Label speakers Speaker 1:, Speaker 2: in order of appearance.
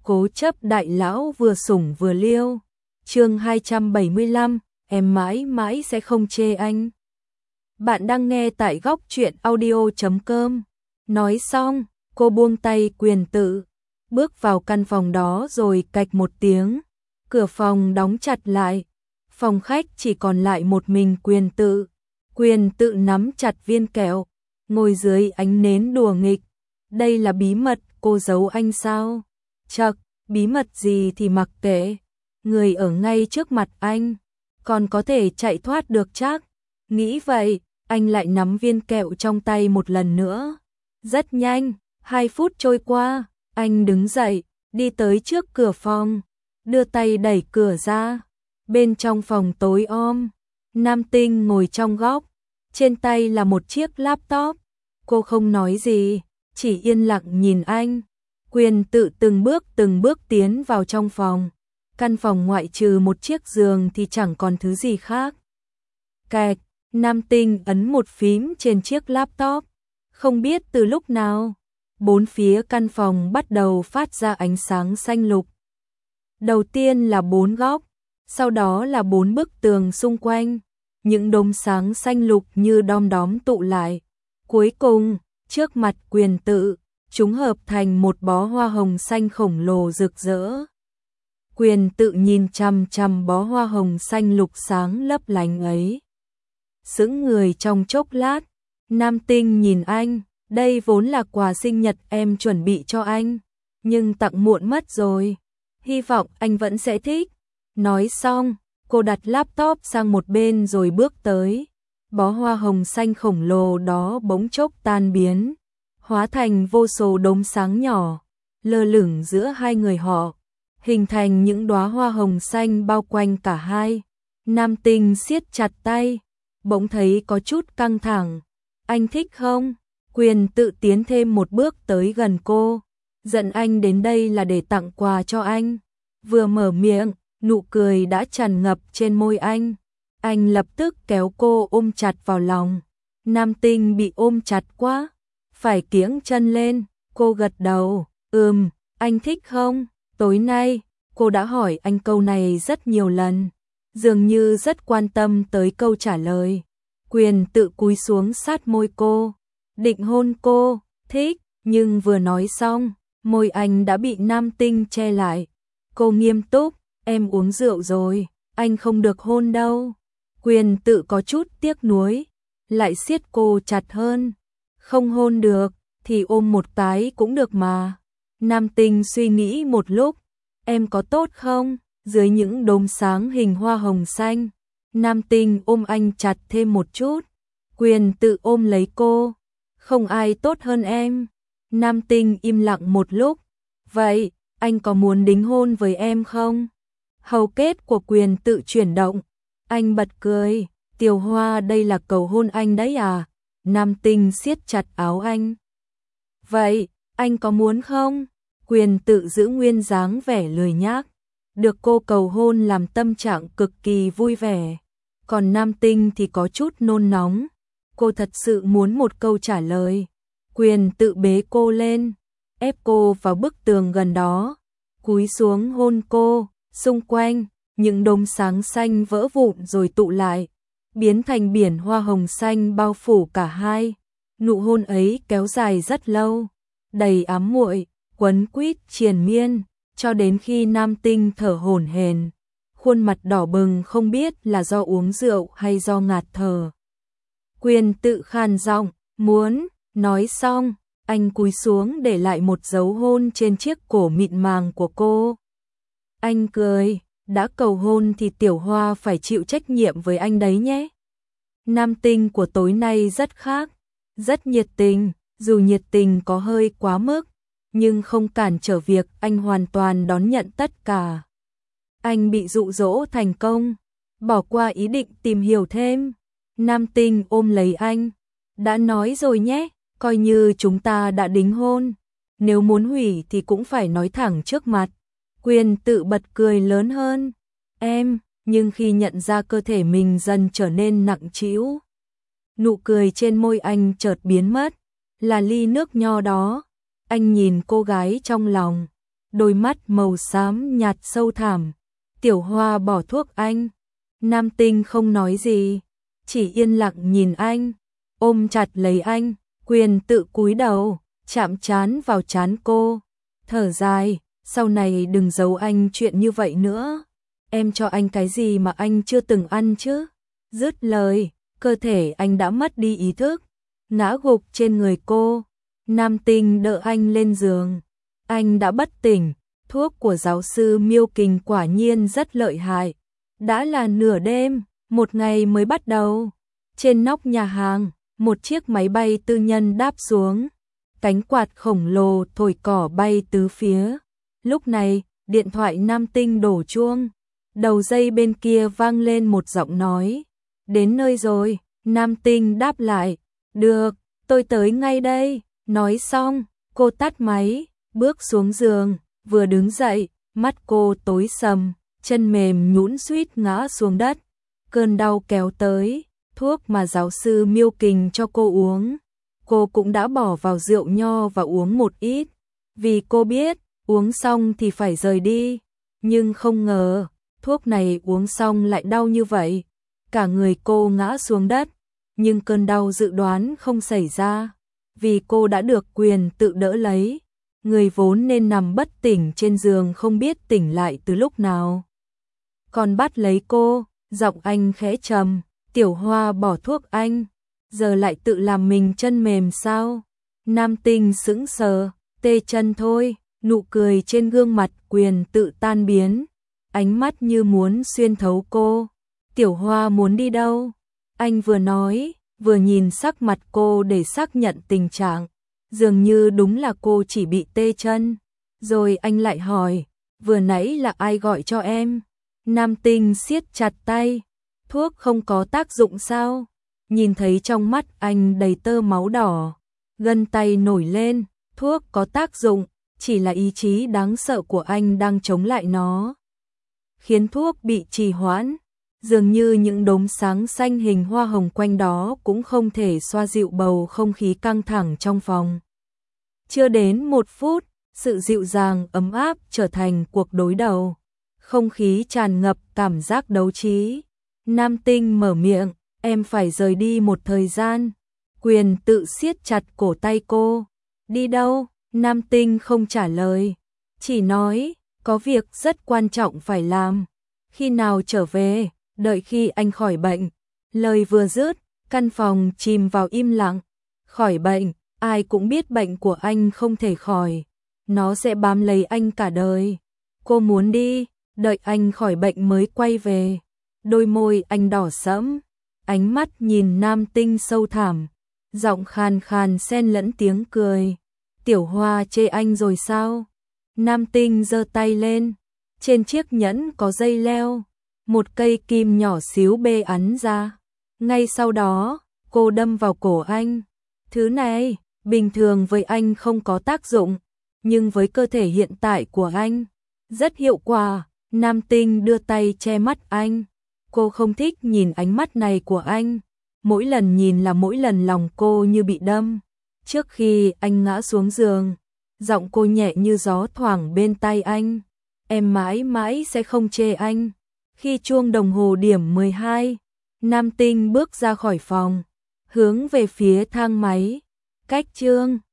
Speaker 1: Cố chấp đại lão vừa sủng vừa liêu. Chương 275, em mãi mãi sẽ không chê anh. Bạn đang nghe tại góc truyện audio.com. Nói xong, cô buông tay Quyền Tự, bước vào căn phòng đó rồi cạch một tiếng, cửa phòng đóng chặt lại. Phòng khách chỉ còn lại một mình Quyền Tự. Quyền Tự nắm chặt viên kẹo, ngồi dưới ánh nến đùa nghịch. Đây là bí mật cô giấu anh sao? Chậc, bí mật gì thì mặc kệ, người ở ngay trước mặt anh, còn có thể chạy thoát được chắc. Nghĩ vậy, anh lại nắm viên kẹo trong tay một lần nữa. Rất nhanh, 2 phút trôi qua, anh đứng dậy, đi tới trước cửa phòng, đưa tay đẩy cửa ra. Bên trong phòng tối om, Nam Tinh ngồi trong góc, trên tay là một chiếc laptop. Cô không nói gì, chỉ yên lặng nhìn anh. Quyền Tự từng bước tiến vào trong phòng. Căn phòng ngoại trừ một chiếc giường thì chẳng còn thứ gì khác. Kẹt, Nam Tinh ấn một phím trên chiếc laptop. Không biết từ lúc nào, bốn phía căn phòng bắt đầu phát ra ánh sáng xanh lục. Đầu tiên là 4 góc, sau đó là 4 bức tường xung quanh. Những đốm sáng xanh lục như đom đóm tụ lại. Cuối cùng, trước mặt Quyền Tự, chúng hợp thành một bó hoa hồng xanh khổng lồ rực rỡ. Quyền Tự nhìn chằm chằm bó hoa hồng xanh lục sáng lấp lánh ấy, sững người trong chốc lát. Nam Tinh nhìn anh, đây vốn là quà sinh nhật em chuẩn bị cho anh, nhưng tặng muộn mất rồi, hy vọng anh vẫn sẽ thích. Nói xong, cô đặt laptop sang một bên rồi bước tới. Bó hoa hồng xanh khổng lồ đó bỗng chốc tan biến, hóa thành vô số đốm sáng nhỏ, lơ lửng giữa hai người họ, hình thành những đóa hoa hồng xanh bao quanh cả hai. Nam Tinh siết chặt tay, bỗng thấy có chút căng thẳng. Anh thích không? Quyền Tự tiến thêm một bước tới gần cô. Giận anh đến đây là để tặng quà cho anh. Vừa mở miệng, nụ cười đã tràn ngập trên môi anh. Anh lập tức kéo cô ôm chặt vào lòng. Nam Tinh bị ôm chặt quá, phải kiễng chân lên. Cô gật đầu, anh thích không? Tối nay, cô đã hỏi anh câu này rất nhiều lần, dường như rất quan tâm tới câu trả lời. Quyền Tự cúi xuống sát môi cô, định hôn cô. Thích, nhưng vừa nói xong, môi anh đã bị Nam Tinh che lại. Cô nghiêm túc, em uống rượu rồi, anh không được hôn đâu. Quyền Tự có chút tiếc nuối, lại siết cô chặt hơn. Không hôn được, thì ôm một cái cũng được mà. Nam Tinh suy nghĩ một lúc, em có tốt không? Dưới những đốm sáng hình hoa hồng xanh, Nam Tinh ôm anh chặt thêm một chút. Quyền Tự ôm lấy cô, không ai tốt hơn em. Nam Tinh im lặng một lúc, vậy, anh có muốn đính hôn với em không? Hầu kết của Quyền Tự chuyển động, anh bật cười, Tiểu Hoa đây là cầu hôn anh đấy à? Nam Tinh siết chặt áo anh. Vậy, anh có muốn không? Quyền Tự giữ nguyên dáng vẻ lười nhác. Được cô cầu hôn làm tâm trạng cực kỳ vui vẻ. Còn Nam Tinh thì có chút nôn nóng. Cô thật sự muốn một câu trả lời. Quyền Tự bế cô lên, ép cô vào bức tường gần đó, cúi xuống hôn cô. Xung quanh, những đốm sáng xanh vỡ vụn rồi tụ lại, biến thành biển hoa hồng xanh bao phủ cả hai. Nụ hôn ấy kéo dài rất lâu, đầy ám muội, quấn quýt triền miên, cho đến khi Nam Tinh thở hổn hển, khuôn mặt đỏ bừng không biết là do uống rượu hay do ngạt thở. Quyền Tự khàn giọng, muốn. Nói xong, anh cúi xuống để lại một dấu hôn trên chiếc cổ mịn màng của cô. Anh cười, đã cầu hôn thì Tiểu Hoa phải chịu trách nhiệm với anh đấy nhé. Nam Tinh của tối nay rất khác, rất nhiệt tình, dù nhiệt tình có hơi quá mức, nhưng không cản trở việc anh hoàn toàn đón nhận tất cả. Anh bị dụ dỗ thành công, bỏ qua ý định tìm hiểu thêm. Nam Tinh ôm lấy anh, đã nói rồi nhé, coi như chúng ta đã đính hôn, nếu muốn hủy thì cũng phải nói thẳng trước mặt. Quyền Tự bật cười lớn hơn, em, nhưng khi nhận ra cơ thể mình dần trở nên nặng trĩu, nụ cười trên môi anh chợt biến mất, là ly nước nho đó. Anh nhìn cô gái trong lòng, đôi mắt màu xám nhạt sâu thẳm. Tiểu Hoa bỏ thuốc anh. Nam Tinh không nói gì, chỉ yên lặng nhìn anh, ôm chặt lấy anh, Quyền tự cúi đầu, chạm trán vào trán cô, thở dài, sau này đừng giấu anh chuyện như vậy nữa. Em cho anh cái gì mà anh chưa từng ăn chứ? Dứt lời, cơ thể anh đã mất đi ý thức, ngã gục trên người cô. Nam Tinh đỡ anh lên giường. Anh đã bất tỉnh, thuốc của giáo sư Miêu Kình quả nhiên rất lợi hại. Đã là nửa đêm, một ngày mới bắt đầu. Trên nóc nhà hàng, một chiếc máy bay tư nhân đáp xuống. Cánh quạt khổng lồ thổi cỏ bay tứ phía. Lúc này, điện thoại Nam Tinh đổ chuông. Đầu dây bên kia vang lên một giọng nói. Đến nơi rồi, Nam Tinh đáp lại. Được, tôi tới ngay đây. Nói xong, cô tắt máy, bước xuống giường, vừa đứng dậy, mắt cô tối sầm, chân mềm nhũn suýt ngã xuống đất. Cơn đau kéo tới, thuốc mà giáo sư Miêu Kình cho cô uống. Cô cũng đã bỏ vào rượu nho và uống một ít, vì cô biết, uống xong thì phải rời đi. Nhưng không ngờ, thuốc này uống xong lại đau như vậy. Cả người cô ngã xuống đất, nhưng cơn đau dự đoán không xảy ra, vì cô đã được Quyền tự đỡ lấy. Người vốn nên nằm bất tỉnh trên giường không biết tỉnh lại từ lúc nào. Còn bắt lấy cô, giọng anh khẽ trầm, Tiểu Hoa bỏ thuốc anh, giờ lại tự làm mình chân mềm sao? Nam Tinh sững sờ, tê chân thôi, nụ cười trên gương mặt Quyền tự tan biến, ánh mắt như muốn xuyên thấu cô. Tiểu Hoa muốn đi đâu? Anh vừa nói, vừa nhìn sắc mặt cô để xác nhận tình trạng. Dường như đúng là cô chỉ bị tê chân. Rồi anh lại hỏi, vừa nãy là ai gọi cho em? Nam Tinh siết chặt tay, thuốc không có tác dụng sao? Nhìn thấy trong mắt anh đầy tơ máu đỏ, gân tay nổi lên, thuốc có tác dụng, chỉ là ý chí đáng sợ của anh đang chống lại nó, khiến thuốc bị trì hoãn. Dường như những đốm sáng xanh hình hoa hồng quanh đó cũng không thể xoa dịu bầu không khí căng thẳng trong phòng. Chưa đến 1 phút, sự dịu dàng ấm áp trở thành cuộc đối đầu. Không khí tràn ngập cảm giác đấu trí. Nam Tinh mở miệng, em phải rời đi một thời gian. Quyền tự siết chặt cổ tay cô. Đi đâu? Nam Tinh không trả lời, chỉ nói, có việc rất quan trọng phải làm. Khi nào trở về? Đợi khi anh khỏi bệnh. Lời vừa dứt, căn phòng chìm vào im lặng. Khỏi bệnh, ai cũng biết bệnh của anh không thể khỏi. Nó sẽ bám lấy anh cả đời. Cô muốn đi, đợi anh khỏi bệnh mới quay về. Đôi môi anh đỏ sẫm, ánh mắt nhìn Nam Tinh sâu thẳm, giọng khàn khàn xen lẫn tiếng cười. Tiểu Hoa chê anh rồi sao? Nam Tinh giơ tay lên, trên chiếc nhẫn có dây leo, một cây kim nhỏ xíu bê ắn ra. Ngay sau đó, cô đâm vào cổ anh. Thứ này, bình thường với anh không có tác dụng, nhưng với cơ thể hiện tại của anh, rất hiệu quả. Nam Tinh đưa tay che mắt anh. Cô không thích nhìn ánh mắt này của anh. Mỗi lần nhìn là mỗi lần lòng cô như bị đâm. Trước khi anh ngã xuống giường, giọng cô nhẹ như gió thoảng bên tai anh. Em mãi mãi sẽ không chê anh. Khi chuông đồng hồ điểm 12, Nam Tinh bước ra khỏi phòng, hướng về phía thang máy. Cách chương